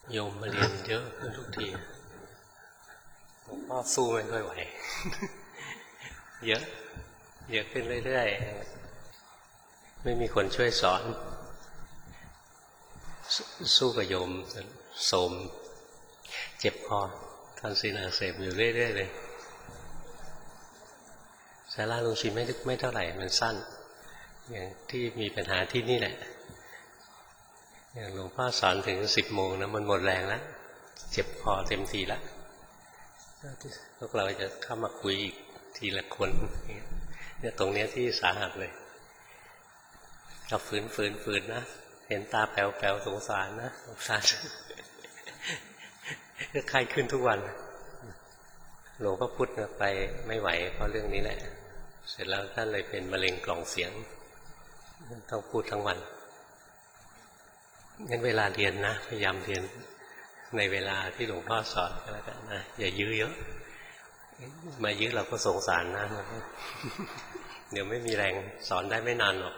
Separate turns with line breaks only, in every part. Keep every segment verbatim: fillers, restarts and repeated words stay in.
โยมมาเรียนเยอะขึ้นทุกทีหลวงพ่อสู้ไม่ค่อยไหว เยอะเยอะขึ้นเรื่อยๆไม่มีคนช่วยสอนสู้กับโยมโสมเจ็บคอทอนซิลอักเสบอยู่เรื่อยๆเลยสาราลุงชินไม่ไม่เท่าไหร่มันสั้นอย่างที่มีปัญหาที่นี่แหละอย่างหลวงพ่อสอนถึงสิบโมงนะมันหมดแรงแล้วเจ็บคอเต็มทีแล้วพวกเราจะเข้ามาคุยอีกทีละคนเนี่ยตรงเนี้ยที่สาหัสเลยเราฝืนฝืนฝืนนะเห็นตาแป๋วแป๋วสงสารนะสงสารก็ไข้ขึ้นทุกวันหลวงพ่อพุธไปไม่ไหวเพราะเรื่องนี้แหละเสร็จแล้วท่านเลยเป็นมะเร็งกล่องเสียงต้องพูดทั้งวันงั้นเวลาเรียนนะพยายามเรียนในเวลาที่หลวงพ่อสอนก็แล้วกันนะอย่ายื้อเยอะมายื้อเราก็สงสารนะเดี๋ยวไม่มีแรงสอนได้ไม่นานหรอก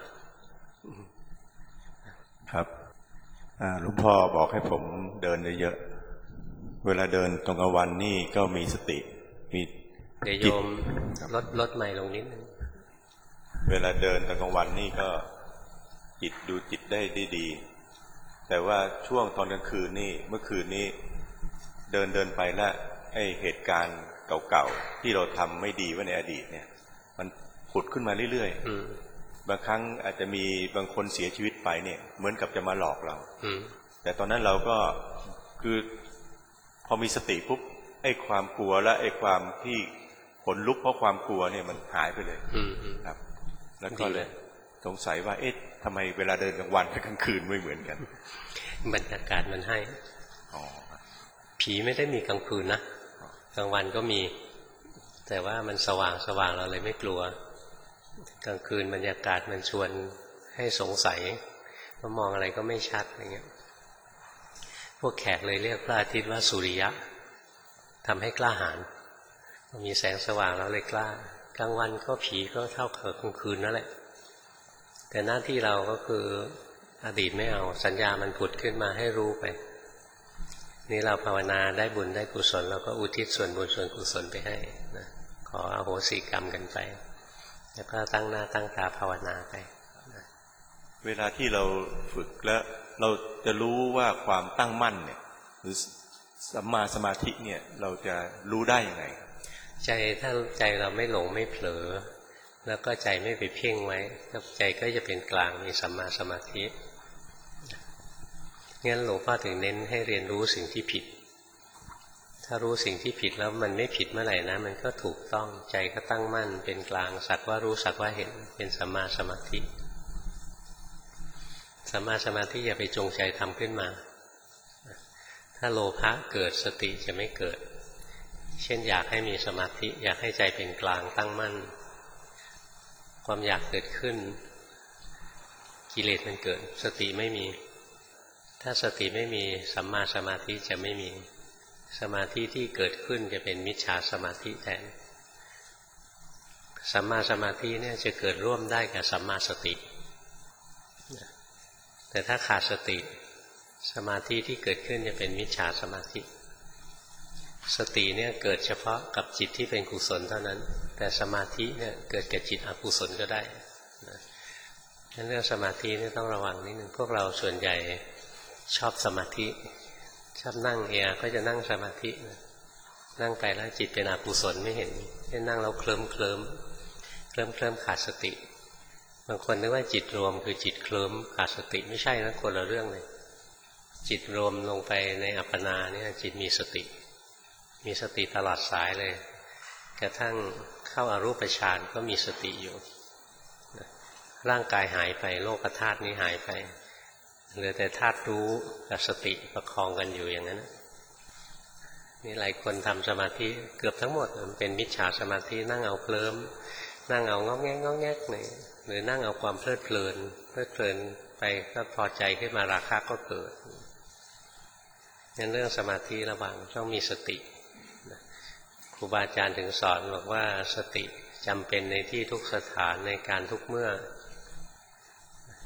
ครับหลวงพ่อบอกให้ผมเดินเยอะๆเวลาเดินตรงกลางวันนี่ก็มีสติมี
เดี๋ยวโยมลดลดใหม่ลงนิดนึง
เวลาเดินตอนกลางวันนี่ก็จิตดูจิตได้ดีแต่ว่าช่วงตอนกลางคืนนี่เมื่อคืนนี้เดินเดินไปแล้วไอ้เหตุการณ์เก่าๆที่เราทำไม่ดีไว้ในอดีตเนี่ยมันผุดขึ้นมาเรื่อยๆบางครั้งอาจจะมีบางคนเสียชีวิตไปเนี่ยเหมือนกับจะมาหลอกเราแต่ตอนนั้นเราก็คือพอมีสติปุ๊บไอ้ความกลัวและไอ้ความที่ขนลุกเพราะความกลัวเนี่ยมันหายไปเลยครับแล้วก็เลยสงสัยว่าเอ๊ะทำไมเวลาเดินกลางวันกับกลางคืนไม่เหมือนกัน
บรรยากาศมันให้ผีไม่ได้มีกลางคืนนะกลางวันก็มีแต่ว่ามันสว่างสว่างเราเลยไม่กลัวกลางคืนบรรยากาศมันชวนให้สงสัยว่ามองอะไรก็ไม่ชัดอย่างเงี้ยพวกแขกเลยเรียกพระอาทิตย์ว่าสุริยะทำให้กล้าหาญมีแสงสว่างแล้วเลยกล้ากลางวันก็ผีก็เท่ากับกลางคืนนั่นแหละแต่หน้าที่เราก็คืออดีตไม่เอาสัญญามันผุดขึ้นมาให้รู้ไปนี่เราภาวนาได้บุญได้กุศลเราก็อุทิศส่วนบุญส่วนกุศลไปให้นะขออโหสิกรรมกันไปแล้วก็ตั้งหน้าตั้งตาภาวนาไปนะ
เวลาที่เราฝึกแล้วเราจะรู้ว่าความตั้งมั่นเนี่ยหรือสัมมาสมาธิเนี่ยเราจะรู้ได้ยังไง
ใจถ้าใจเราไม่หลงไม่เผลอแล้วก็ใจไม่ไปเพ่งไว้ใจก็จะเป็นกลางมีสัมมาสมาธิงั้นหลวงพ่อถึงเน้นให้เรียนรู้สิ่งที่ผิดถ้ารู้สิ่งที่ผิดแล้วมันไม่ผิดเมื่อไหร่นะมันก็ถูกต้องใจก็ตั้งมั่นเป็นกลางสักว่ารู้สักว่าเห็นเป็นสัมมาสมาธิสัมมาสมาธิอย่าไปจงใจทำขึ้นมาถ้าโลภะเกิดสติจะไม่เกิดเช่นอยากให้มีสมาธิอยากให้ใจเป็นกลางตั้งมั่นความอยากเกิดขึ้นกิเลสมันเกิดสติไม่มีถ้าสติไม่มีสัมมาสมาธิจะไม่มีสมาธิที่เกิดขึ้นจะเป็นมิจฉาสมาธิแทนสัมมาสมาธิเนี่ยจะเกิดร่วมได้กับสัมมาสติแต่ถ้าขาดสติสมาธิที่เกิดขึ้นจะเป็นมิจฉาสมาธิสติเนี่ยเกิดเฉพาะกับจิตที่เป็นกุศลเท่านั้นแต่สมาธิเนี่ยเกิดกับจิตอกุศลก็ได้นะงั้นเรื่องสมาธินี่ต้องระวังนิดนึงพวกเราส่วนใหญ่ชอบสมาธิชอบนั่งเอก็จะนั่งสมาธินะนั่งไปแล้วจิตเป็นอกุศลไม่เห็นแค่นั่งแล้วเคลิ้มเคลิ้มเคลิ้มเคลิ้มขาดสติบางคนนึกว่าจิตรวมคือจิตเคลิ้มขาดสติไม่ใช่นะคนละเรื่องเลยจิตรวมลงไปในอัปปนาเนี่ยจิตมีสติมีสติตลอดสายเลยกระทั่งเข้าอารูปฌานก็มีสติอยู่ร่างกายหายไปโลกธาตุนี้หายไปเหลือแต่ธาตุรู้กับสติประคองกันอยู่อย่างนั้นนี่หลายคนทำสมาธิเกือบทั้งหมดมันเป็นมิจฉาสมาธินั่งเอาเคลิ้มนั่งเอางอกแงกงอกแงกเลยหรือนั่งเอาความเพลิดเพลินเพลิดเพลินไปก็พอใจขึ้นมาราคะก็เกิดงั้นเรื่องสมาธิระวังต้องมีสติครูบาอาจารย์ถึงสอนบอกว่าสติจำเป็นในที่ทุกสถานในการทุกเมื่อ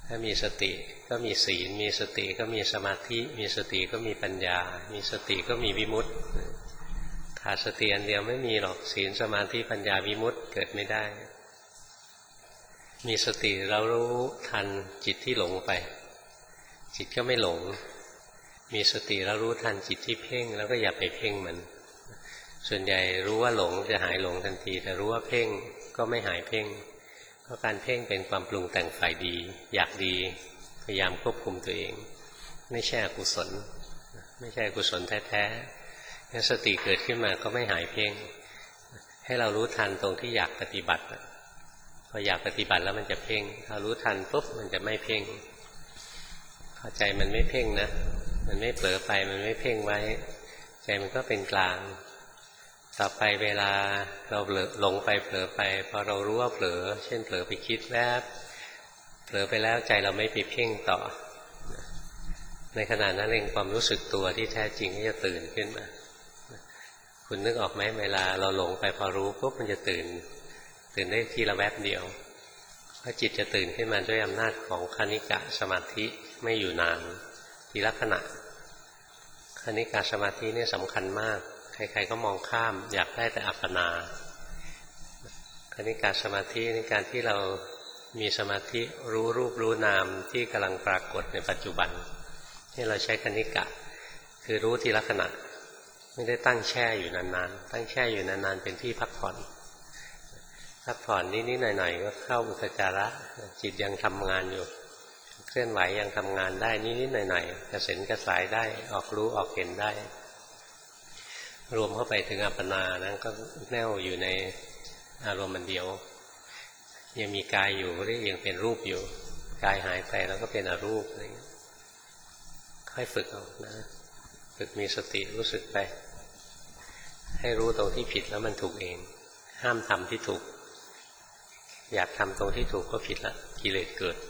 ถ้ามีสติก็มีศีลมีสติก็มีสมาธิมีสติก็มีปัญญามีสติก็มีวิมุตติขาดสติอันเดียวไม่มีหรอกศีลสมาธิปัญญาวิมุตติเกิดไม่ได้มีสติเรารู้ทันจิตที่หลงไปจิตก็ไม่หลงมีสติเรารู้ทันจิตที่เพ่งแล้วก็อย่าไปเพ่งมันส่วนใหญ่รู้ว่าหลงจะหายหลงทันทีแต่รู้ว่าเพ่งก็ไม่หายเพ่งเพราะการเพ่งเป็นความปรุงแต่งฝ่ายดีอยากดีพยายามควบคุมตัวเองไม่ใช่อกุศลไม่ใช่อกุศลแท้ๆงั้นสติเกิดขึ้นมาก็ไม่หายเพ่งให้เรารู้ทันตรงที่อยากปฏิบัติพออยากปฏิบัติแล้วมันจะเพ่งถ้ารู้ทันปุ๊บมันจะไม่เพ่งพอใจมันไม่เพ่งนะมันไม่เผลอไปมันไม่เพ่งไว้ใจมันก็เป็นกลางต่อไปเวลาเราหลงไปเผลอไปพอเรารู้ว่าเผลอเช่นเผลอไปคิดแวบเผลอไปแล้วใจเราไม่ไปเพ่งต่อในขณะนั้นเองความรู้สึกตัวที่แท้จริงก็จะตื่นขึ้นมาคุณนึกออกไหมเวลาเราหลงไปพอรู้ปุ๊บมันจะตื่นตื่นได้ทีละแวบเดียวเพราะจิตจะตื่นขึ้นมาด้วยอำนาจของคณิกะสมาธิไม่อยู่นานทีละขณะคณิกะสมาธินี่สำคัญมากใครๆก็มองข้ามอยากได้แต่อัปปนาคณิกะสมาธิในการที่เรามีสมาธิรู้รูปรู้นามที่กำลังปรากฏในปัจจุบันที่เราใช้คณิกะคือรู้ทีละขณะไม่ได้ตั้งแช่อยู่นานๆตั้งแช่อยู่นานๆเป็นที่พักผ่อนพักผ่อนนิดๆหน่อยๆก็เข้าอุปจาระจิตยังทำงานอยู่เคลื่อนไหวยังทำงานได้นิดๆหน่อยๆกระเซ็นกระสายได้ออกรู้ออกเห็นได้รวมเข้าไปถึงอัปปนานั้นก็แน่วอยู่ในอารมณ์มันเดียวยังมีกายอยู่เรียกยังเป็นรูปอยู่กายหายไปแล้วก็เป็นอรูปอะไรอย่างนี้ค่อยฝึกเอานะฝึกมีสติรู้สึกไปให้รู้ตรงที่ผิดแล้วมันถูกเองห้ามทำที่ถูกอยากทำตรงที่ถูกก็ผิดละกิเลสเกิด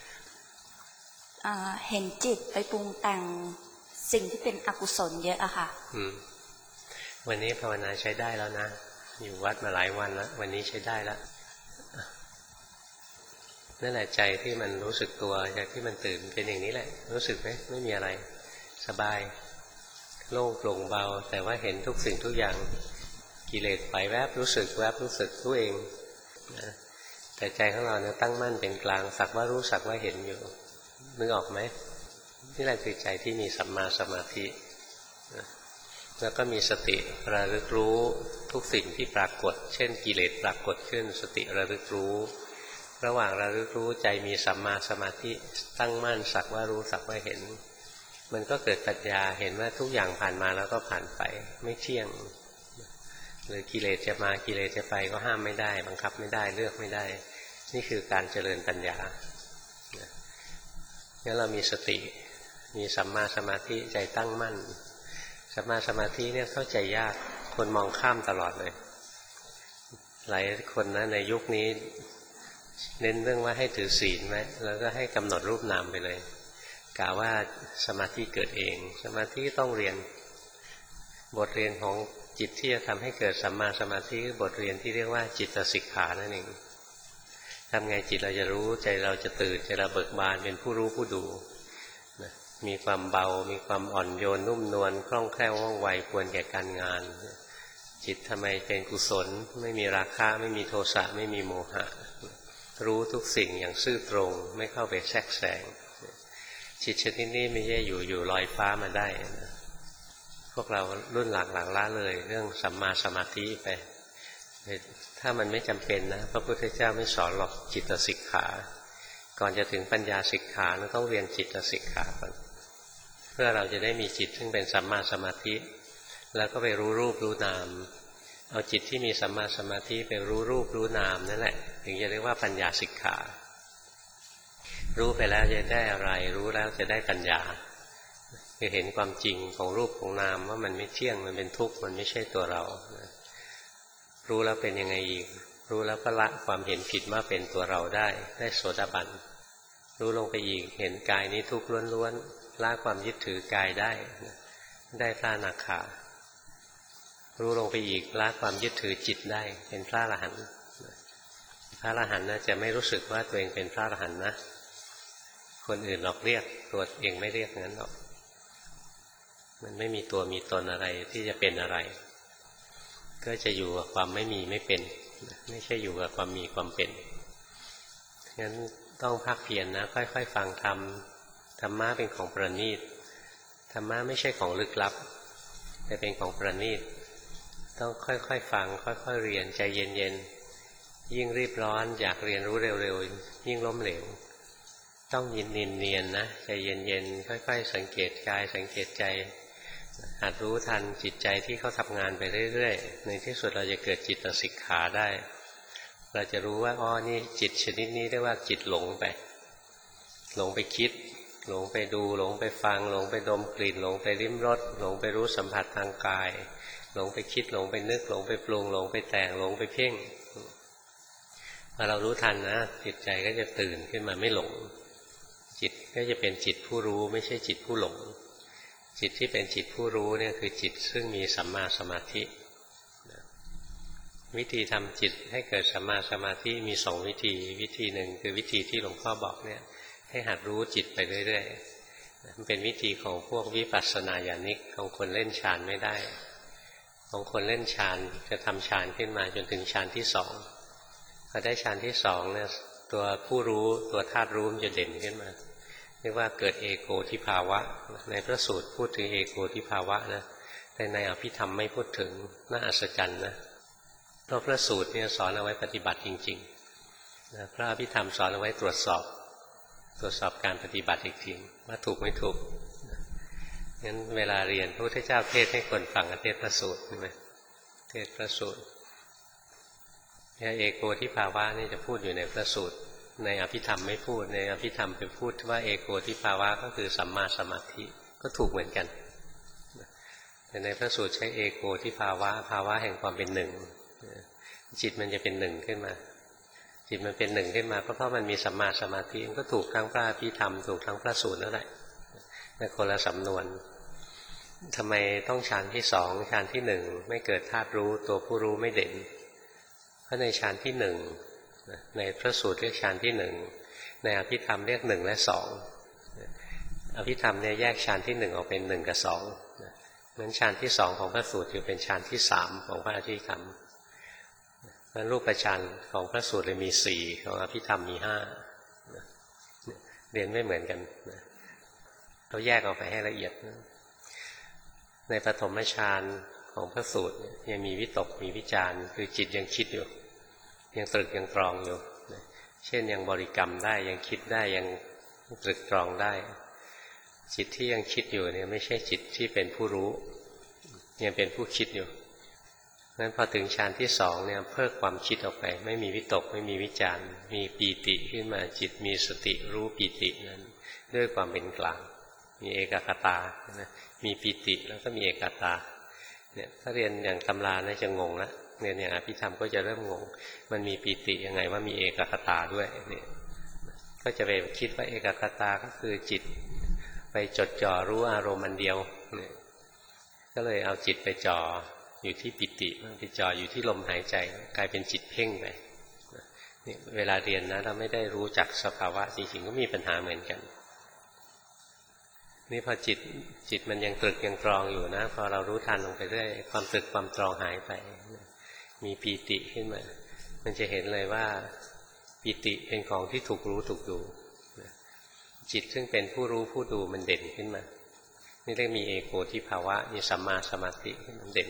เห็นจิตไปปรุงแต่งสิ่งที่เป็นอกุศลเยอะอะค่ะ
วันนี้ภาวนาใช้ได้แล้วนะอยู่วัดมาหลายวันแล้ววันนี้ใช้ได้แล้วนั่นแหละใจที่มันรู้สึกตัวใจที่มันตื่นเป็นอย่างนี้แหละรู้สึกไหมไม่มีอะไรสบายโล่งโปร่งเบาแต่ว่าเห็นทุกสิ่งทุกอย่างกิเลสไปแวบรู้สึกแวบรู้สึกตัวเองนะแต่ใจของเราเนี่ยตั้งมั่นเป็นกลางสักว่ารู้สักว่าเห็นอยู่นึกออกไหมนี่แหละคือใจที่มีสัมมาสมาธิแล้วก็มีสติระลึกรู้ทุกสิ่งที่ปรากฏเช่นกิเลสปรากฏขึ้นสติระลึกรู้ระหว่างระลึกรู้ใจมีสัมมาสมาธิตั้งมั่นสักว่ารู้สักว่าเห็นมันก็เกิดปัญญาเห็นว่าทุกอย่างผ่านมาแล้วก็ผ่านไปไม่เที่ยงหรือกิเลสจะมากิเลสจะไปก็ห้ามไม่ได้บังคับไม่ได้เลือกไม่ได้นี่คือการเจริญปัญญางั้นเรามีสติมีสัมมาสมาธิใจตั้งมั่นสัมมาสมาธิเนี่ยเข้าใจยากคนมองข้ามตลอดเลยหลายคนนะในยุคนี้เน้นเรื่องว่าให้ถือศีลไว้แล้วก็ให้กำหนดรูปนามไปเลยกล่าวว่าสมาธิเกิดเองสมาธิต้องเรียนบทเรียนของจิตที่จะทำให้เกิดสัมมาสมาธิบทเรียนที่เรียกว่าจิตสิกขานั่นเองทำไงจิตเราจะรู้ใจเราจะตื่นใจเราเบิกบานเป็นผู้รู้ผู้ดูมีความเบามีความอ่อนโยนนุ่มนวลคล่องแคล่วว่องไวควรแก่การงานจิตทำไมเป็นกุศลไม่มีราคะไม่มีโทสะไม่มีโมหะรู้ทุกสิ่งอย่างซื่อตรงไม่เข้าไปแทรกแซงจิตชนิดนี้ไม่ใช่อยู่อยู่ลอยฟ้ามาได้นะพวกเรารุ่นหลังหลังละเลยเรื่องสัมมาสมาธิไปถ้ามันไม่จำเป็นนะพระพุทธเจ้าไม่สอนหรอกจิตสิกขาก่อนจะถึงปัญญาสิกขาเราต้องเรียนจิตสิกขาก่อนเพื่อเราจะได้มีจิตซึ่งเป็นสัมมาสมาธิแล้วก็ไปรู้รูปรู้นามเอาจิตที่มีสัมมาสมาธิไปรู้รูปรู้นามนั่นแหละถึงจะเรียกว่าปัญญาสิกขารู้ไปแล้วจะได้อะไรรู้แล้วจะได้ปัญญาคือเห็นความจริงของรูปของนามว่ามันไม่เที่ยงมันเป็นทุกข์มันไม่ใช่ตัวเรารู้แล้วเป็นยังไงอีกรู้แล้วก็ละความเห็นผิดว่าเป็นตัวเราได้ได้โสดาบันรู้ลงไปอีกเห็นกายนี้ทุกข์ล้วนๆละความยึดถือกายได้ได้พระอนาคารู้ลงไปอีกละความยึดถือจิตได้เป็นพระอรหันต์พระอรหันต์น่ะจะไม่รู้สึกว่าตัวเองเป็นพระอรหันต์นะคนอื่นหลอกเรียกตัวเองไม่เรียกงั้นหรอกมันไม่มีตัวมีตนอะไรที่จะเป็นอะไรก็จะอยู่กับความไม่มีไม่เป็นไม่ใช่อยู่กับความมีความเป็นงั้นต้องภาคเพียรนะค่อยๆฟังธรรมธรรมะเป็นของประณีตธรรมะไม่ใช่ของลึกลับแต่เป็นของประณีตต้องค่อยๆฟังค่อยๆเรียนใจเย็นๆยิ่งรีบร้อนอยากเรียนรู้เร็วๆยิ่งล้มเหลวต้องยินเนียนๆนะใจเย็นๆค่อยๆสังเกตกายสังเกตใจหัดรู้ทันจิตใจที่เขาทำงานไปเรื่อยๆในที่สุดเราจะเกิดจิตสิกขาได้เราจะรู้ว่าอ๋อนี่จิตชนิดนี้เรียกว่าจิตหลงไปหลงไปคิดหลงไปดูหลงไปฟังหลงไปดมกลิ่นหลงไปลิ้มรสหลงไปรู้สัมผัสทางกายหลงไปคิดหลงไปนึกหลงไปปรุงหลงไปแต่งหลงไปเพ่งพอเรารู้ทันนะจิตใจก็จะตื่นขึ้นมาไม่หลงจิตก็จะเป็นจิตผู้รู้ไม่ใช่จิตผู้หลงจิตที่เป็นจิตผู้รู้เนี่ยคือจิตซึ่งมีสัมมาสมาธิวิธีทำจิตให้เกิดสัมมาสมาธิมีสองวิธีวิธีหนึ่งคือวิธีที่หลวงพ่อบอกเนี่ยให้หัดรู้จิตไปเรื่อยๆมันเป็นวิธีของพวกวิปัสสนาญาณิกของคนเล่นฌานไม่ได้ของคนเล่นฌานจะทำฌานขึ้นมาจนถึงฌานที่สองพอได้ฌานที่สองเนี่ยตัวผู้รู้ตัวธาตุรู้มันจะเด่นขึ้นมาเรียกว่าเกิดเอโกทิภาวะในพระสูตรพูดถึงเอโกทิภาวะนะแต่ในอภิธรรมไม่พูดถึงน่าอัศจรรย์นะเพราะพระสูตรเนี่ยสอนเอาไว้ปฏิบัติจริงๆนะพระอภิธรรมสอนเอาไว้ตรวจสอบตรวจสอบการปฏิบัติอีกทีว่าถูกไม่ถูกงั้นเวลาเรียนพระพุทธเจ้าเทศให้คนฟังเทศพระสูตรใช่ไหมเทศพระสูตรเนี่ยเอโกทิภาวะนี่จะพูดอยู่ในพระสูตรในอภิธรรมไม่พูดในอภิธรรมไปพูดว่าเอโกทิภาวะก็คือสัมมาสมาธิก็ถูกเหมือนกันแต่ในพระสูตรใช้เอโกทิภาวะภาวะแห่งความเป็นหนึ่งจิตมันจะเป็นหนึ่งขึ้นมาจิตมันเป็นหนึ่งขึ้นมาก็เพราะมันมีสัมมาสมาธิมันก็ถูกทั้งพระอภิธรรมถูกทั้งพระสูตรนั่นแหละแต่คนละสำนวนทำไมต้องฌานที่สองฌานที่หนึ่งไม่เกิดธาตุรู้ตัวผู้รู้ไม่เด่นเพราะในฌานที่หนึ่งในพระสูตรเรียกฌานที่หนึ่งในอภิธรรมเรียกหนึ่งและสองอภิธรรมเนี่ยแยกฌานที่หนึ่งออกเป็นหนึ่งกับสองนั้นฌานที่สองของพระสูตรจะเป็นฌานที่สามของพระอภิธรรมนั้นรูปฌานของพระสูตรเลยมีสี่ของอภิธรรมมีห้าเรียนไม่เหมือนกันเราแยกออกไปให้ละเอียดในปฐมฌานของพระสูตรยังมีวิตกมีวิจารคือจิตยังคิดอยู่ยังตรึกยังตรองอยู่เช่นยังบริกรรมได้ยังคิดได้ยังตรึกตรองได้จิตที่ยังคิดอยู่เนี่ยไม่ใช่จิตที่เป็นผู้รู้ยังเป็นผู้คิดอยู่งั้นพอถึงฌานที่สองเนี่ยเพิกความคิดออกไปไม่มีวิตกไม่มีวิจารมีปีติขึ้นมาจิตมีสติรู้ปีตินั้นด้วยความเป็นกลางมีเอกคตานะมีปีติแล้วก็มีเอกตาเนี่ยถ้าเรียนอย่างตำราน่าจะงงละเรียนอย่างอภิธรรมก็จะเริ่มงงมันมีปีติยังไงว่ามีเอกคตาด้วยเนี่ยก็จะไปคิดว่าเอกคตาก็คือจิตไปจดจ่อรู้อารมณ์อันเดียวเนี่ยก็เลยเอาจิตไปจ่ออยู่ที่ปิติไปจ่ออยู่ที่ลมหายใจกลายเป็นจิตเพ่งไปนี่เวลาเรียนนะเราไม่ได้รู้จักสภาวะจริงๆก็มีปัญหาเหมือนกันนี่พอจิตจิตมันยังตรึกยังตรองอยู่นะพอเรารู้ทันลงไปเรื่อยความตรึกความตรองหายไปมีปีติขึ้นมามันจะเห็นเลยว่าปีติเป็นของที่ถูกรู้ถูกดูจิตซึ่งเป็นผู้รู้ผู้ดูมันเด่นขึ้นมานี่เรียกมีเอโกทิภาวะมีสัมมาสมาธิมันเด่น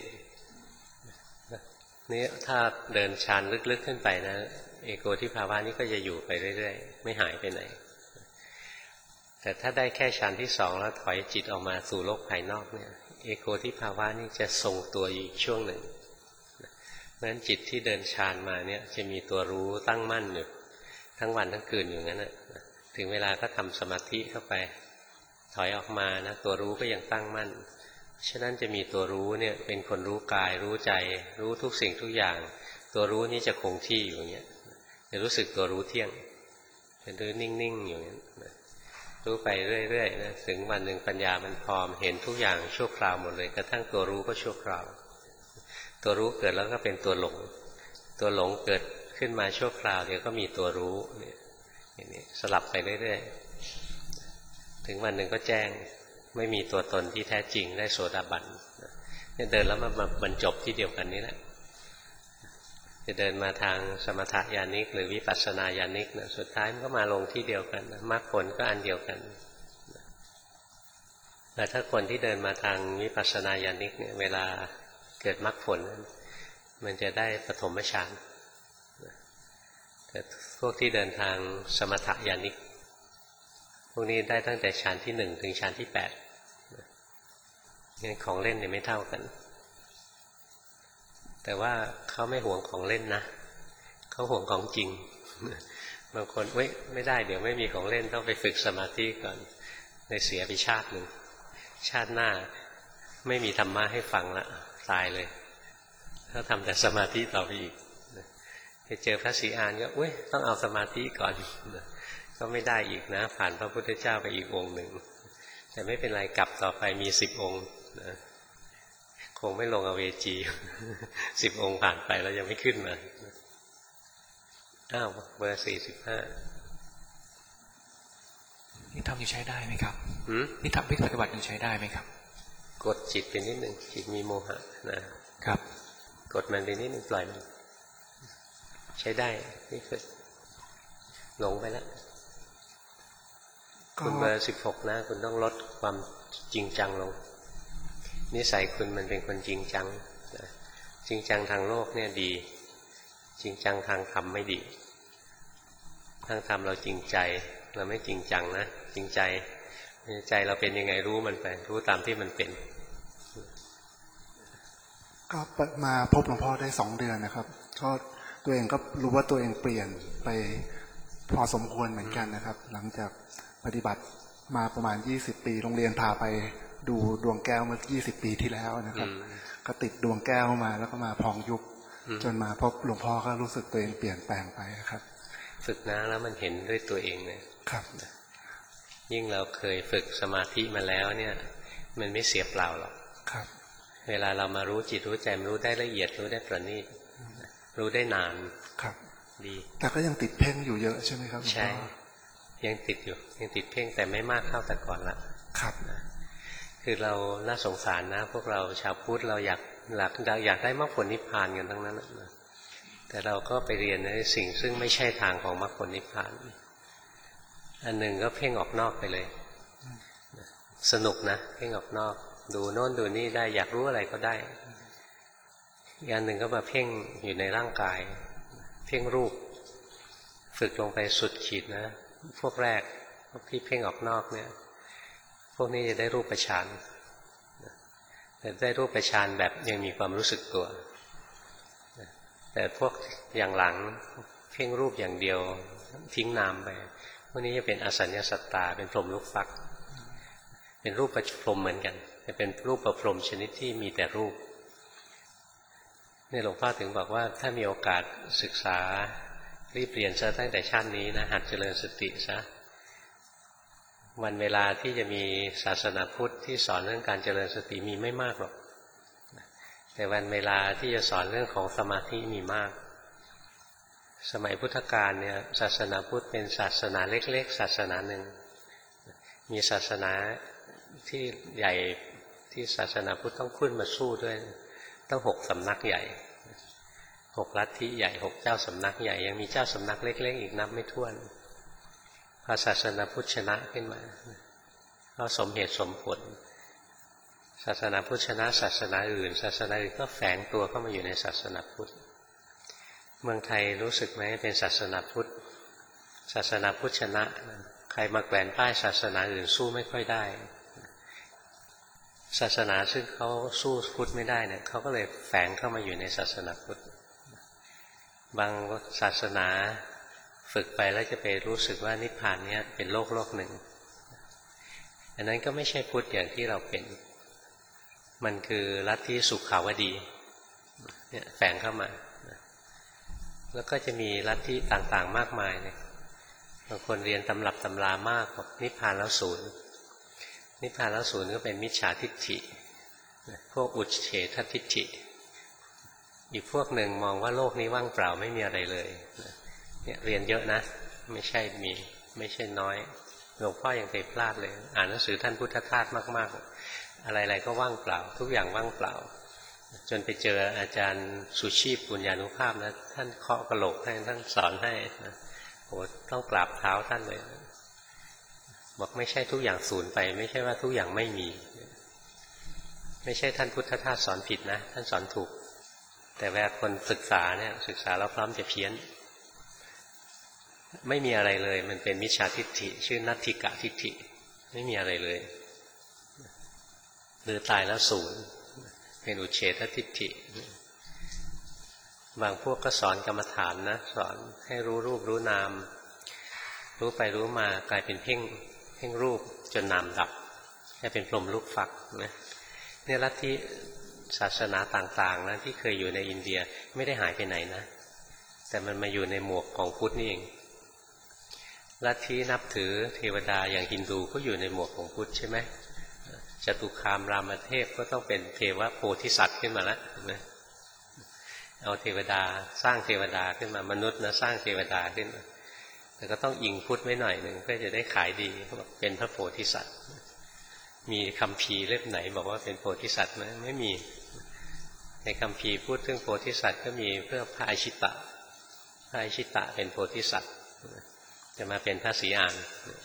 นี่ถ้าเดินฌานลึกๆขึ้นไปนะเอโกทิภาวะนี้ก็จะอยู่ไปเรื่อยๆไม่หายไปไหนแต่ถ้าได้แค่ฌานที่สองแล้วถอยจิตออกมาสู่โลกภายนอกเนี่ยเอโกทิภาวะนี่จะทรงตัวอยู่ช่วงหนึ่งเพราะฉะนั้นจิตที่เดินฌานมาเนี่ยจะมีตัวรู้ตั้งมั่นอยู่ทั้งวันทั้งคืนอยู่งั้นนะถึงเวลาก็ทำสมาธิเข้าไปถอยออกมานะตัวรู้ก็ยังตั้งมั่นฉะนั้นจะมีตัวรู้เนี่ยเป็นคนรู้กายรู้ใจรู้ทุกสิ่งทุกอย่างตัวรู้นี้จะคงที่อยู่อย่างเงี้ยจะรู้สึกตัวรู้เที่ยงจะรู้นิ่งๆอยู่อย่างนี้รู้ไปเรื่อยๆนะถึงวันหนึ่งปัญญามันพร้อมเห็นทุกอย่างชั่วคราวหมดเลยกระทั่งตัวรู้ก็ชั่วคราวตัวรู้เกิดแล้วก็เป็นตัวหลงตัวหลงเกิดขึ้นมาชั่วคราวเดี๋ยวก็มีตัวรู้เนี่ยอย่างนี้สลับไปเรื่อยถึงวันหนึ่งก็แจ้งไม่มีตัวตนที่แท้จริงได้โสดาบันเนี่ยเดินแล้วมาบรรจบที่เดียวกันนี้แหละจะเดินมาทางสมถะญาณิกหรือวิปัสสนาญาณิกนะสุดท้ายมันก็มาลงที่เดียวกันมรรคผลก็อันเดียวกันแต่ถ้าคนที่เดินมาทางวิปัสสนาญาณิกเนี่ยเวลาเกิดมรรคผลมันจะได้ปฐมฌานแต่พวกที่เดินทางสมถะญาณิกพวกนี้ได้ตั้งแต่ฌานที่หนึ่งถึงฌานที่แปดงั้นของเล่นเนี่ยไม่เท่ากันแต่ว่าเขาไม่หวงของเล่นนะเขาหวงของจริงบางคนเว้ยไม่ได้เดี๋ยวไม่มีของเล่นต้องไปฝึกสมาธิก่อนเลยเสียไปชาติหนึ่งชาติหน้าไม่มีธรรมะให้ฟังละตายเลยถ้าทำแต่สมาธิต่อไปอีกไปเจอพระศรีอานก็เว้ยต้องเอาสมาธิก่อนก็ไม่ได้อีกนะผ่านพระพุทธเจ้าไปอีกองค์หนึ่งแต่ไม่เป็นไรกลับต่อไปมีสิบองค์นะคงไม่ลงอเวจีสิบองค์ผ่านไปแล้วยังไม่ขึ้นมาอ้าวเบอร์สี่สิบห้า
นี่ทำอยู่ใช้ได้ไหมครับ
หืม
นี่ทำวิธีปฏิบัติอยู่ใช้ได้ไหมครับ
กดจิตไปนิดหนึ่งจิตมีโมหะนะครับกดมันไปนิดหนึ่งปล่อยมันใช้ได้นี่คือหลงไปแล้วคุณเบอร์สิบหกนะคุณต้องลดความจริงจังลงนิสัยคุณมันเป็นคนจริงจังจริงจังทางโลกเนี่ยดีจริงจังทางธรรมไม่ดีทางธรรมเราจริงใจเราไม่จริงจังนะจริงใจใจเราเป็นยังไงรู้มันไปรู้ตามที่มันเป็น
ก็มาพบหลวงพ่อได้สองเดือนนะครับก็ตัวเองก็รู้ว่าตัวเองเปลี่ยนไปพอสมควรเหมือนกันนะครับหลังจากปฏิบัติมาประมาณยี่สิบปีโรงเรียนพาไปดูดวงแก้วเมื่อยี่สิบปีที่แล้วนะครับก็ติดดวงแก้วมาแล้วก็มาพองยุบจนมาพบหลวงพ่อก็รู้สึกตัวเองเปลี่ยนแปลงไปครับ
ฝึกนะแล้วมันเห็นด้วยตัวเองเลย
ครับ
ยิ่งเราเคยฝึกสมาธิมาแล้วเนี่ยมันไม่เสียเปล่าหรอก
ครับ
เวลาเรามารู้จิตรู้ใจมันรู้ได้ละเอียดรู้ได้ประณีตรู้ได้นาน
ครับ
ดี
แต่ก็ยังติดเพ่งอยู่เยอะใช่ไหมครับ
ใช่ยังติดอยู่ยังติดเพ่งแต่ไม่มากเท่าแต่ก่อนละ
ครับ
คือเราน่าสงสารนะพวกเราชาวพุทธเราอยากหลักอยากได้มรรคผลนิพพานกันทั้งนั้นนะแต่เราก็ไปเรียนในสิ่งซึ่งไม่ใช่ทางของมรรคผลนิพพานอันหนึ่งก็เพ่งออกนอกไปเลยสนุกนะเพ่งออกนอกดูโน่นดูนี่ได้อยากรู้อะไรก็ได้อีกอันหนึ่งก็มาเพ่งอยู่ในร่างกายเพ่งรูปฝึกลงไปสุดขีดนะพวกแรกพวกที่เพ่งออกนอกเนี่ยพวกนี้จะได้รูปฌานแต่ได้รูปฌานแบบยังมีความรู้สึกตัวแต่พวกอย่างหลังเพ่งรูปอย่างเดียวทิ้งนามไปพวกนี้จะเป็นอสัญญสัตตาเป็นพรหมลูกฟักเป็นรูปประพรหมเหมือนกันแต่เป็นรูปประพรหมชนิดที่มีแต่รูปนี่หลวงพ่อถึงบอกว่าถ้ามีโอกาสศึกษารีบเรียนซะตั้งแต่ชาตินี้นะหัดเจริญสติซะวันเวลาที่จะมีศาสนาพุทธที่สอนเรื่องการเจริญสติมีไม่มากหรอกแต่วันเวลาที่จะสอนเรื่องของสมาธิมีมากสมัยพุทธกาลเนี่ยศาสนาพุทธเป็นศาสนาเล็กๆศาสนาหนึ่งมีศาสนาที่ใหญ่ที่ศาสนาพุทธต้องขึ้นมาสู้ด้วยต้องหกสำนักใหญ่หกลัทธิใหญ่หกเจ้าสำนักใหญ่ยังมีเจ้าสำนักเล็กๆอีกนับไม่ถ้วนพอศาสนาพุทธชนะขึ้นมาก็สมเหตุสมผลศาสนาพุทธชนะศาสนาอื่นศาสนาอื่นก็แฝงตัวเข้ามาอยู่ในศาสนาพุทธเมืองไทยรู้สึกไหมเป็นศาสนาพุทธศาสนาพุทธชนะใครมาแขวนป้ายศาสนาอื่นสู้ไม่ค่อยได้ศาสนาซึ่งเขาสู้พุทธไม่ได้เนี่ยเขาก็เลยแฝงเข้ามาอยู่ในศาสนาพุทธบางศาสนาฝึกไปแล้วจะไปรู้สึกว่านิพพานเนี่ยเป็นโลกโลกหนึ่งอันนั้นก็ไม่ใช่พุทธอย่างที่เราเป็นมันคือลัทธิสุขาวดีเนี่ยแฝงเข้ามาแล้วก็จะมีลัทธิต่างๆมากมายเลยบางคนเรียนตำรับตำรามากบอกนิพพานแล้วศูนย์นิพพานแล้วศูนย์ก็เป็นมิจฉาทิฏฐิพวกอุจเฉททิฏฐิอีกพวกหนึ่งมองว่าโลกนี้ว่างเปล่าไม่มีอะไรเลยเนี่ยเรียนเยอะนะไม่ใช่มีไม่ใช่น้อยหลวงพ่อยังเคยพลาดเลยอ่านหนังสือท่านพุทธทาสมากๆอะไรๆก็ว่างเปล่าทุกอย่างว่างเปล่าจนไปเจออาจารย์สุชีพปุญญานุภาพนะท่านเคาะกระโหลกให้ท่านสอนให้นะโอ้ต้องกราบเท้าท่านเลยบอกไม่ใช่ทุกอย่างสูญไปไม่ใช่ว่าทุกอย่างไม่มีไม่ใช่ท่านพุทธทาสสอนผิดนะท่านสอนถูกแต่เวลาคนศึกษาเนี่ยศึกษาแล้วพร้อมจะเพี้ยนไม่มีอะไรเลยมันเป็นมิจฉาทิฏฐิชื่อนัตถิกะทิฏฐิไม่มีอะไรเลยหรือตายแล้วศูนย์เป็นอุเฉททิฏฐิบางพวกก็สอนกรรมฐานนะสอนให้รู้รูปรู้นามรู้ไปรู้มากลายเป็นเพ่งเพ่งรูปจนนามดับให้เป็นพรหมลูกฝักนะเนี่ยลัทธิศาสนาต่างๆนะที่เคยอยู่ในอินเดียไม่ได้หายไปไหนนะแต่มันมาอยู่ในหมวกของพุทธนี่เองลัทธินับถือเทวดาอย่างฮินดูก็อยู่ในหมวกของพุทธใช่ไหมจตุคามรามเทพก็ต้องเป็นเทวโพธิสัตว์ขึ้นมาแล้วนะเอาเทวดาสร้างเทวดาขึ้นมามนุษย์นะสร้างเทวดาขึ้นมาแต่ก็ต้องอิงพุทธไว้หน่อยหนึ่งเพื่อจะได้ขายดีเป็นพระโพธิสัตว์มีคัมภีร์เล่มไหนบอกว่าเป็นโพธิสัตว์ไหมไม่มีในคัมภีร์พูดถึงโพธิสัตว์ก็มีเพื่อพระอชิตะพระอชิตะเป็นโพธิสัตว์จะมาเป็นพระศรีอาน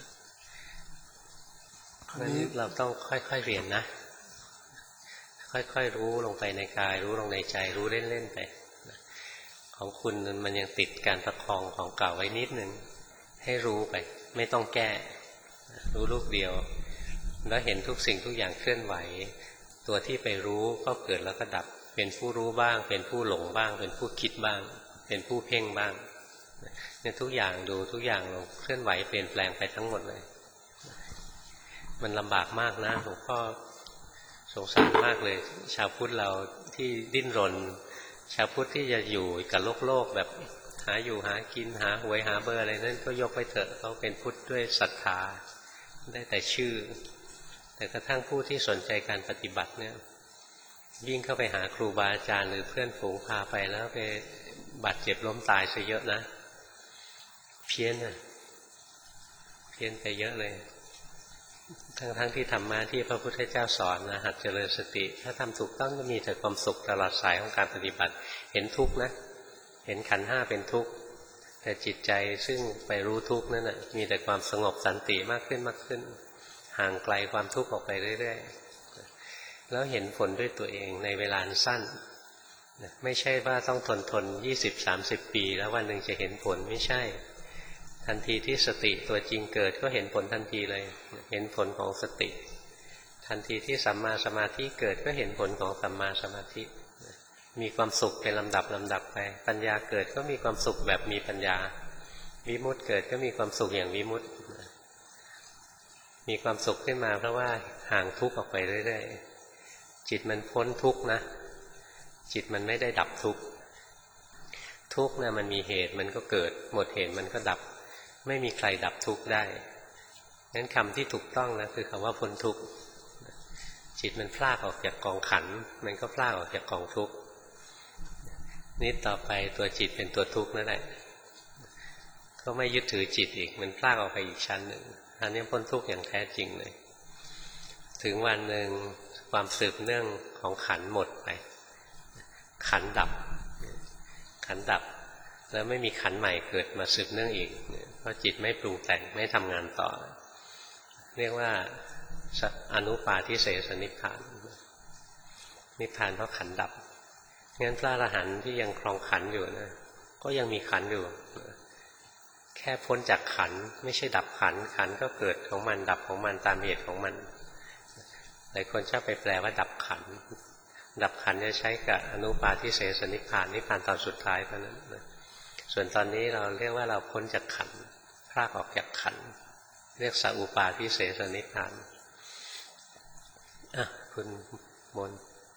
นั้นเราต้องค่อยๆเรียนนะค่อยๆรู้ลงไปในกายรู้ลงในใจรู้เล่นๆไปของคุณมันยังติดการประคองของเก่าไว้นิดนึงให้รู้ไปไม่ต้องแก้รู้ลูกเดียวแล้วเห็นทุกสิ่งทุกอย่างเคลื่อนไหวตัวที่ไปรู้ก็เกิดแล้วก็ดับเป็นผู้รู้บ้างเป็นผู้หลงบ้างเป็นผู้คิดบ้างเป็นผู้เพ่งบ้างเนี่ยทุกอย่างดูทุกอย่างลงเคลื่อนไหวเปลี่ยนแปลงไปทั้งหมดเลยมันลำบากมากนะหลวงพ่อสงสารมากเลยชาวพุทธเราที่ดิ้นรนชาวพุทธที่จะอยู่กับโลกโลกแบบหาอยู่หากินหาหวยหาเบอร์อะไรนั่นก็ยกไปเถอะเขาเป็นพุทธด้วยศรัทธาได้แต่ชื่อแต่กระทั่งผู้ที่สนใจการปฏิบัติเนี่ยวิ่งเข้าไปหาครูบาอาจารย์หรือเพื่อนฝูงพาไปแล้วไปบาดเจ็บล้มตายซะเยอะนะเพี้ยนอ่ะเพี้ยนไปเยอะเลยทั้งๆที่ธรรมะที่พระพุทธเจ้าสอนนะหัดเจริญสติถ้าทำถูกต้องก็มีแต่ความสุขตลอดสายของการปฏิบัติเห็นทุกข์นะเห็นขันธ์ห้าเป็นทุกข์แต่จิตใจซึ่งไปรู้ทุกข์นั่นน่ะมีแต่ความสงบสันติมากขึ้นมากขึ้นห่างไกลความทุกข์ออกไปเรื่อยๆแล้วเห็นผลด้วยตัวเองในเวลาสั้นไม่ใช่ว่าต้องทนทนยี่สิบสามสิบปีแล้ววันหนึ่งจะเห็นผลไม่ใช่ทันทีที่สติตัวจริงเกิดก็เห็นผลทันทีเลยเห็นผลของสติทันทีที่สัมมาสมาธิเกิดก็เห็นผลของสัมมาสมาธิมีความสุขเป็นลำดับลำดับไปปัญญาเกิดก็มีความสุขแบบมีปัญญาวิมุตติเกิดก็มีความสุขอย่างวิมุตติมีความสุขขึ้นมาเพราะว่าห่างทุกข์ออกไปเรื่อยๆจิตมันพ้นทุกข์นะจิตมันไม่ได้ดับทุกข์ทุกข์นะมันมีเหตุมันก็เกิดหมดเหตุมันก็ดับไม่มีใครดับทุกข์ได้งั้นคำที่ถูกต้องนะคือคำว่าพ้นทุกข์จิตมันพลากออกจากกองขันธ์มันก็พลากออกจากกองทุกข์นี่ต่อไปตัวจิตเป็นตัวทุกข์นั่นแหละก็ไม่ยึดถือจิตอีกมันพลากออกไปอีกชั้นหนึ่งอันนี้พ้นทุกข์อย่างแท้จริงเลยถึงวันหนึ่งความสืบเนื่องของขันธ์หมดไปขันธ์ดับขันธ์ดับแล้วไม่มีขันธ์ใหม่เกิดมาสืบเนื่องอีกเพราะจิตไม่ปรุงแต่งไม่ทำงานต่อเรียกว่าอนุปาทิเสสนิพพานนิพพานเพราะขันธ์ดับงั้นพระอรหันต์ที่ยังครองขันธ์อยู่นะก็ยังมีขันธ์อยู่แค่พ้นจากขันธ์ไม่ใช่ดับขันธ์ขันธ์ก็เกิดของมันดับของมันตามเหตุของมันหลายคนชอบไปแปลว่าดับขันธ์ดับขันธ์จะใช้กับอนุปาทิเสสนิพพานนิพพานตอนสุดท้ายเท่านั้นนะส่วนตอนนี้เราเรียกว่าเราพ้นจากขันธ์พรากออกจากขันธ์เรียกสัพปาทิเสสนิพพานอ่ะคุณมน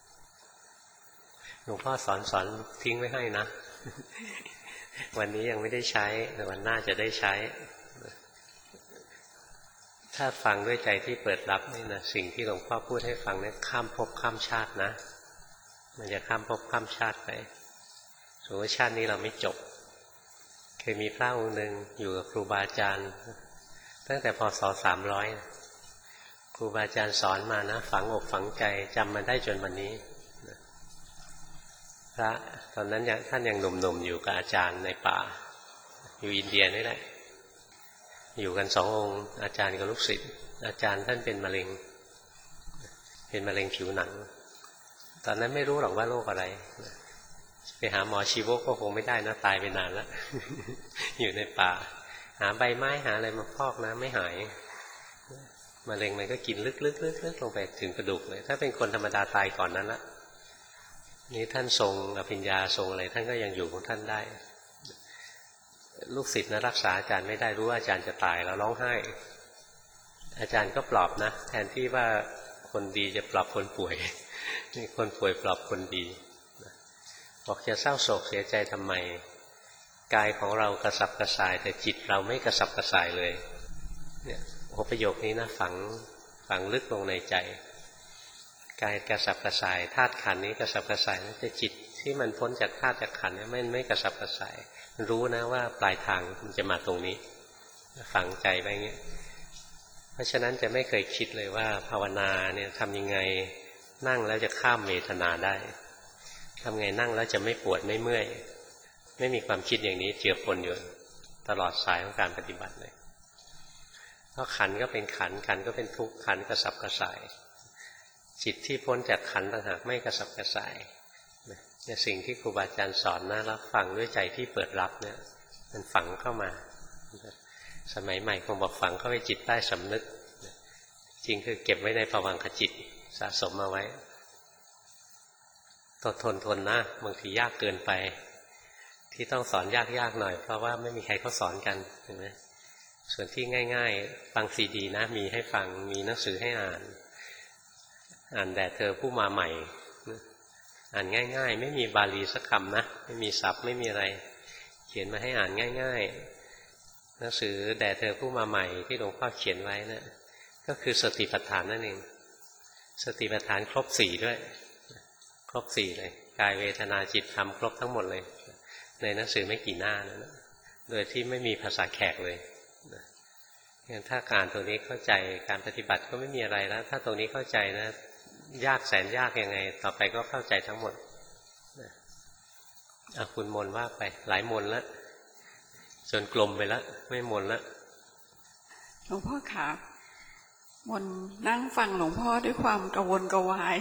หลวงพ่อสอนสอนทิ้งไว้ให้นะวันนี้ยังไม่ได้ใช้แต่วันหน้าจะได้ใช้ถ้าฟังด้วยใจที่เปิดรับนี่นะสิ่งที่หลวงพ่อพูดให้ฟังเนี่ยข้ามภพข้ามชาตินะมันจะข้ามภพข้ามชาติไปสมมติชาตินี้เราไม่จบเคยมีพระองค์หนึ่งอยู่กับครูบาอาจารย์ตั้งแต่พศสามร้อยครูบาอาจารย์สอนมานะฝังอกฝังใจจำมันได้จนวันนี้พระตอนนั้นท่านยังหนุ่มๆอยู่กับอาจารย์ในป่าอยู่อินเดียนี่แหละอยู่กันสององค์อาจารย์กับลูกศิษย์อาจารย์ท่านเป็นมะเร็งเป็นมะเร็งผิวหนังตอนนั้นไม่รู้หรอกว่าโรคอะไรไปหาหมอชีวกก็คงไม่ได้นะตายไปนานแล้ว อยู่ในป่าหาใบไม้หาอะไรมาพอกนะไม่หายมะเร็งมันก็กินลึกๆๆลงไปถึงกระดูกเลยถ้าเป็นคนธรรมดาตายก่อนนั้นละนี่ท่านทรงอภิญญาทรงอะไรท่านก็ยังอยู่ของท่านได้ลูกศิษย์นะรักษาอาจารย์ไม่ได้รู้ว่าอาจารย์จะตายแล้วร้องไห้อาจารย์ก็ปลอบนะแทนที่ว่าคนดีจะปลอบคนป่วยนี่คนป่วยปลอบคนดีบอกจะเศร้าโศกเสียใจทำไมกายของเรากระสับกระส่ายแต่จิตเราไม่กระสับกระส่ายเลยเนี่ยโอ้ประโยคนี้นะฝังฝังลึกลงในใจกายกระสับกระส่ายธาตุขันธ์นี้กระสับกระส่ายแต่จิตที่มันพ้นจากธาตุจากขันธ์เนี่ยมันไม่กระสับกระส่ายรู้นะว่าปลายทางมันจะมาตรงนี้ฝังใจไปอย่างเงี้ยเพราะฉะนั้นจะไม่เคยคิดเลยว่าภาวนาเนี่ยทำยังไงนั่งแล้วจะข้ามเวทนาได้ทำไงนั่งแล้วจะไม่ปวดไม่เมื่อยไม่มีความคิดอย่างนี้เจือปนอยู่ตลอดสายของการปฏิบัติเลยเพราะขันก็เป็นขันขันก็เป็นทุกข์ขันกระสับกระส่ายจิตที่พ้นจากขันต่างหากไม่กระสับกระส่ายเนี่ยสิ่งที่ครูบาอาจารย์สอนนะรับฟังด้วยใจที่เปิดรับเนี่ยมันฝังเข้ามาสมัยใหม่คงบอกฝังเข้าไปจิตใต้สำนึกจริงคือเก็บไว้ในภวังคจิตสะสมมาไว้ทนทนทนนะบางทียากเกินไปที่ต้องสอนยากๆหน่อยเพราะว่าไม่มีใครเขาสอนกันเห็นไหมส่วนที่ง่ายๆฟังซีดีนะมีให้ฟังมีหนังสือให้อ่านอ่านแต่เธอผู้มาใหม่อ่านง่ายๆไม่มีบาลีสักคำนะไม่มีศัพท์ไม่มีอะไรเขียนมาให้อ่านง่ายๆหนังสือแด่เธอผู้มาใหม่ที่หลวงพ่อเขียนไว้นะก็คือสติปัฏฐานนั่นเองสติปัฏฐานครบสี่ด้วยครบสี่เลยกายเวทนาจิตธรรมครบทั้งหมดเลยในหนังสือไม่กี่หน้านะโดยที่ไม่มีภาษาแขกเลยงั้นถ้าการตรงนี้เข้าใจการปฏิบัติก็ไม่มีอะไรแล้วถ้าตรงนี้เข้าใจนะยากแสนยากยังไงต่อไปก็เข้าใจทั้งหมดอ่ะคุณมนว่าไปหลายมนแล้วจนกลมไปแล้วไม่มนแล้ว
หลวงพ่อคะมนนั่งฟังหลวงพ่อด้วยความกระวนกระวาย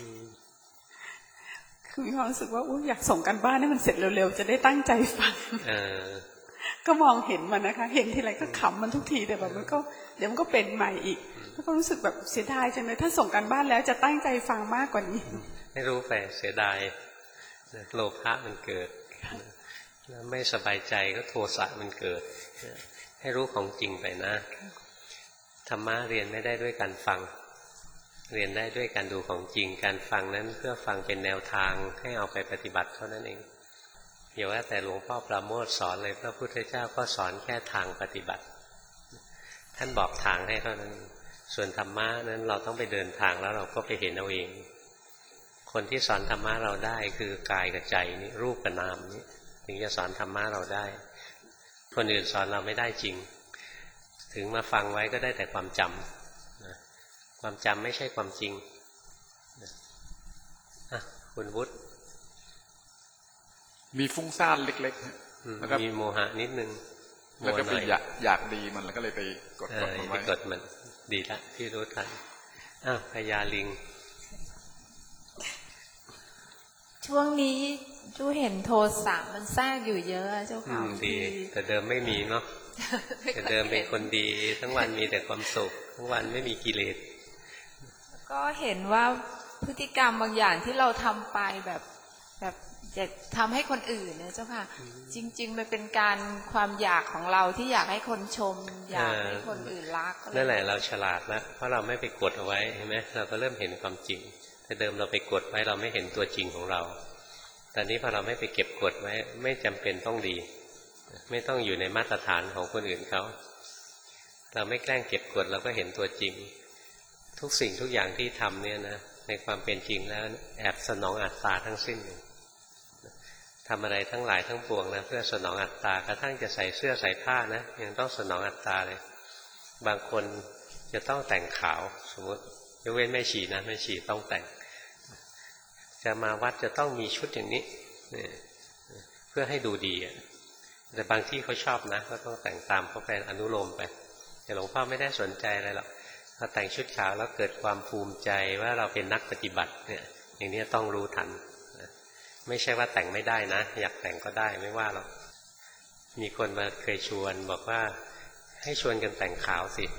คือมีความรู้สึกว่าอุ๊ยอยากส่งกันบ้านให้มันเสร็จเร็วๆจะได้ตั้งใจฟังก็มองเห็นมันนะคะเห็นทีไรก็ขำมันทุกทีแต่แบบมันก็เดี๋ยวมันก็เป็นใหม่อีกแล้วก็รู้สึกแบบเสียดายจังเลยถ้าส่งกันบ้านแล้วจะตั้งใจฟังมากกว่านี้
ให้รู้ไปเสียดายโลภะมันเกิดแล้วไม่สบายใจก็โทสะมันเกิดให้รู้ของจริงไปนะธรรมะเรียนไม่ได้ด้วยการฟังเรียนได้ด้วยการดูของจริงการฟังนั้นเพื่อฟังเป็นแนวทางให้เอาไปปฏิบัติเท่านั้นเองอย่าว่าแต่หลวงพ่อปราโมทย์สอนเลยพระพุทธเจ้าก็สอนแค่ทางปฏิบัติท่านบอกทางให้เท่านั้นส่วนธรรมะนั้นเราต้องไปเดินทางแล้วเราก็ไปเห็นเอาเองคนที่สอนธรรมะเราได้คือกายกับใจนี่รูปกับนามนี่ถึงจะสอนธรรมะเราได้คนอื่นสอนเราไม่ได้จริงถึงมาฟังไว้ก็ได้แต่ความจำนะความจำไม่ใช่ความจริงนะคุณวุฒิ
มีฟุ้งซ่านเล็กๆแล้วก็
มีโมหะนิดนึง
แล้วก็ไปอยากอยากดีมันแล้วก็เลยไปกดกดมันไว้
กดมันดีละที่รู้ทันอ้าวพญาลิง
ช่วงนี้จูเห็นโทสะมันแทรกอยู่เยอะเจ้าค่ะ
ดีแต่เดิมไม่มีเนาะแต่เดิมเป็นคนดีทั้งวันมีแต่ความสุขทั้งวันไม่มีกิเลส
ก็เห็นว่าพฤติกรรมบางอย่างที่เราทำไปแบบแบบจะทำให้คนอื่นนะเจ้าค่ะจริงๆมันเป็นการความอยากของเราที่อยากให้คนชมอยากให้คนอื่นรัก
นั่นแหละเราฉลาดแล้วเพราะเราไม่ไปกดเอาไว้เห็นไหมเราก็เริ่มเห็นความจริงแต่เดิมเราไปกดไว้เราไม่เห็นตัวจริงของเราตอนนี้พอเราไม่ไปเก็บกดไว้ไม่จำเป็นต้องดีไม่ต้องอยู่ในมาตรฐานของคนอื่นเขาเราไม่แกล้งเก็บกดเราก็เห็นตัวจริงทุกสิ่งทุกอย่างที่ทำเนี่ยนะในความเป็นจริงแล้วแอบสนองอัตตาทั้งสิ้นเลยทำอะไรทั้งหลายทั้งปวงนะเพื่อสนองอัตตากระทั่งจะใส่เสื้อใส่ผ้านะยังต้องสนองอัตตาเลยบางคนจะต้องแต่งขาวสมมติยกเว้นแม่ชีนะแม่ชีต้องแต่งจะมาวัดจะต้องมีชุดอย่างนี้เพื่อให้ดูดีแต่บางที่เขาชอบนะก็ต้องแต่งตามเขาไปอนุโลมไปแต่หลวงพ่อไม่ได้สนใจอะไรหรอกพอแต่งชุดขาวแล้วเกิดความภูมิใจว่าเราเป็นนักปฏิบัติเนี่ยอย่างนี้ต้องรู้ทันไม่ใช่ว่าแต่งไม่ได้นะอยากแต่งก็ได้ไม่ว่าหรอกมีคนมาเคยชวนบอกว่าให้ชวนกันแต่งขาวสิ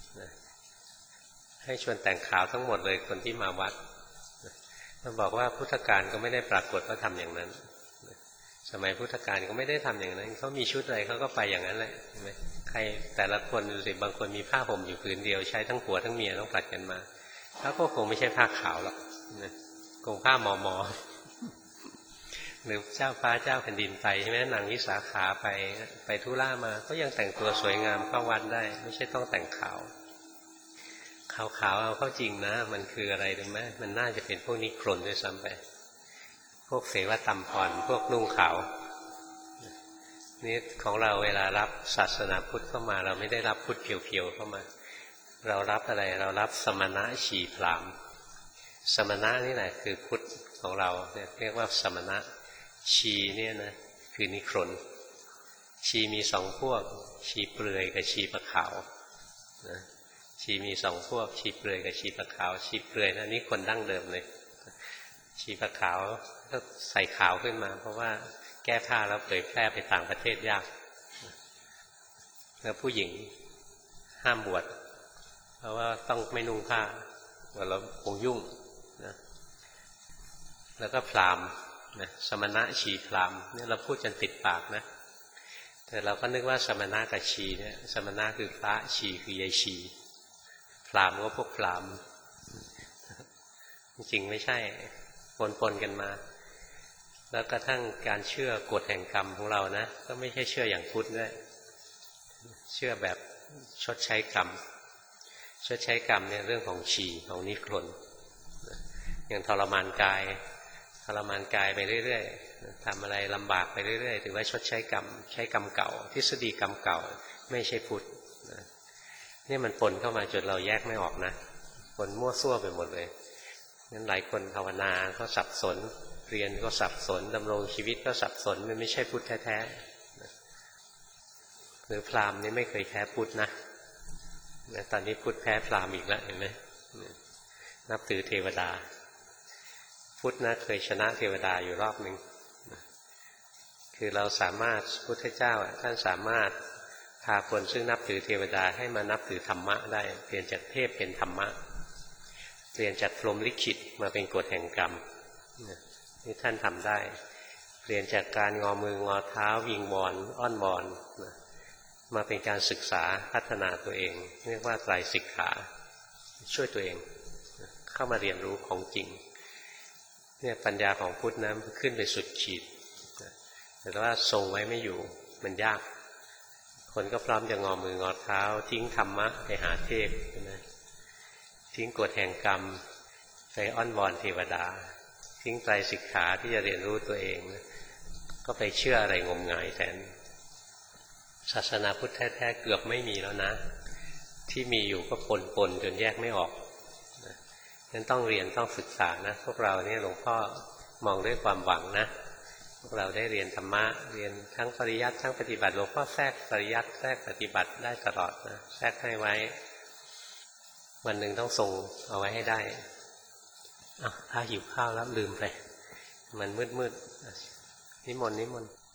ให้ชวนแต่งขาวทั้งหมดเลยคนที่มาวัดมันบอกว่าพุทธกาลก็ไม่ได้ปรากฏว่าทำอย่างนั้นสมัยพุทธกาลก็ไม่ได้ทำอย่างนั้นเขามีชุดอะไรเขาก็ไปอย่างนั้นแหละใช่ไหมใครแต่ละคนดูสิบางคนมีผ้าห่มอยู่ผืนเดียวใช้ทั้งผัวทั้งเมียต้องผลัดกันมาแล้วก็คงไม่ใช่ผ้าขาวหรอกคงผ้าหมอหมอหรือเจ้าฟ้าเจ้าแผ่นดินไปใช่ไหมนางวิสาขาไปไปธุระมาก็ยังแต่งตัวสวยงามเข้าวัดได้ไม่ใช่ต้องแต่งขาวขาวๆเอาเข้าจริงนะมันคืออะไรรู้ไหมมันน่าจะเป็นพวกนิครนด้วยซ้ำไปพวกเสวตัมพรพวกนุ่งขาวนี่ของเราเวลารับศาสนาพุทธเข้ามาเราไม่ได้รับพุทธเพียวๆเข้ามาเรารับอะไรเรารับสมณะชีพราหมณ์สมณะนี่แหละคือพุทธของเราเนี่ยเรียกว่าสมณะชีเนี่ยนะคือนิครนชีมีสองพวกชีเปลือยกับชีปะขาวนะชีมีสองพวกชีเปลือยกับชีปะขาวชีเปลือยนะนี่คนดั้งเดิมเลยชีปะขาวก็ใส่ขาวขึ้นมาเพราะว่าแก้ผ้าแล้วเผยแพร่ไปต่างประเทศยากแล้วผู้หญิงห้ามบวชเพราะว่าต้องไม่นุ่งผ้าบวชแล้วคงยุ่งนะแล้วก็พราหมณ์นะสมณะชีพราหมณ์เนี่ยเราพูดจนติดปากนะแต่เราก็นึกว่าสมณะกับชีเนี่ยสมณะคือพระชีคือยายชีพราหมณ์ก็พวกพราหมณ์จริงไม่ใช่ปนๆกันมาแล้วกระทั่งการเชื่อกฎแห่งกรรมของเรานะก็ไม่ใช่เชื่ออย่างพุทธด้วยเชื่อแบบชดใช้กรรมชดใช้กรรมเนี่ยเรื่องของชีของนิครนอย่างทรมานกายทรมานกายไปเรื่อยๆทำอะไรลำบากไปเรื่อยๆถือว่าชดใช้กรรมใช้กรรมเก่าทฤษฎีกรรมเก่าไม่ใช่พุทธนี่มันปนเข้ามาจนเราแยกไม่ออกนะปนมั่วซั่วไปหมดเลยงั้นหลายคนภาวนาก็สับสนเรียนก็สับสนดำรงชีวิตก็สับสนมันไม่ใช่พุทธแท้ๆหรือพราหมณ์นี่ไม่เคยแพ้พุทธนะตอนนี้พุทธแพ้พราหมณ์อีกแล้วเห็นไหมนับถือเทวดาพุทธนะเคยชนะเทวดาอยู่รอบหนึ่งคือเราสามารถพุทธเจ้าท่านสามารถพาคนซึ่งนับถือเทวดาให้มานับถือธรรมะได้เปลี่ยนจากเทพเป็นธรรมะเปลี่ยนจากพรหมลิขิตมาเป็นกฎแห่งกรรมนี่ท่านทำได้เปลี่ยนจากการงอมืองอเท้าวิงวอนอ้อนวอนมาเป็นการศึกษาพัฒนาตัวเองเรียกว่าไตรสิกขาช่วยตัวเองเข้ามาเรียนรู้ของจริงเนี่ยปัญญาของพุทธนะขึ้นไปสุดขีดแต่ว่าทรงไว้ไม่อยู่มันยากคนก็พร้อมจะงอมืองอเท้าทิ้งธรรมะไปหาเทพใช่ไหมทิ้งกฎแห่งกรรมไปอ้อนวอนเทวดาทิ้งไตรสิกขาที่จะเรียนรู้ตัวเองก็ไปเชื่ออะไรงมงายแทนศาสนาพุทธแท้ๆเกือบไม่มีแล้วนะที่มีอยู่ก็ปนๆจนแยกไม่ออกนั้นต้องเรียนต้องศึกษานะพวกเราเนี่ยหลวงพ่อมองด้วยความหวังนะพวกเราได้เรียนธรรมะเรียนทั้งปริยัติทั้งปฏิบัติหลวงพ่อแทรกปริยัติแทรกปฏิบัติได้ตลอดนะแทรกให้ไว้วันหนึ่งต้องทรงเอาไว้ให้ได้อ่ะถ้าหิวข้าวแล้วลืมไปมันมืดๆนิมนต์นิมนต์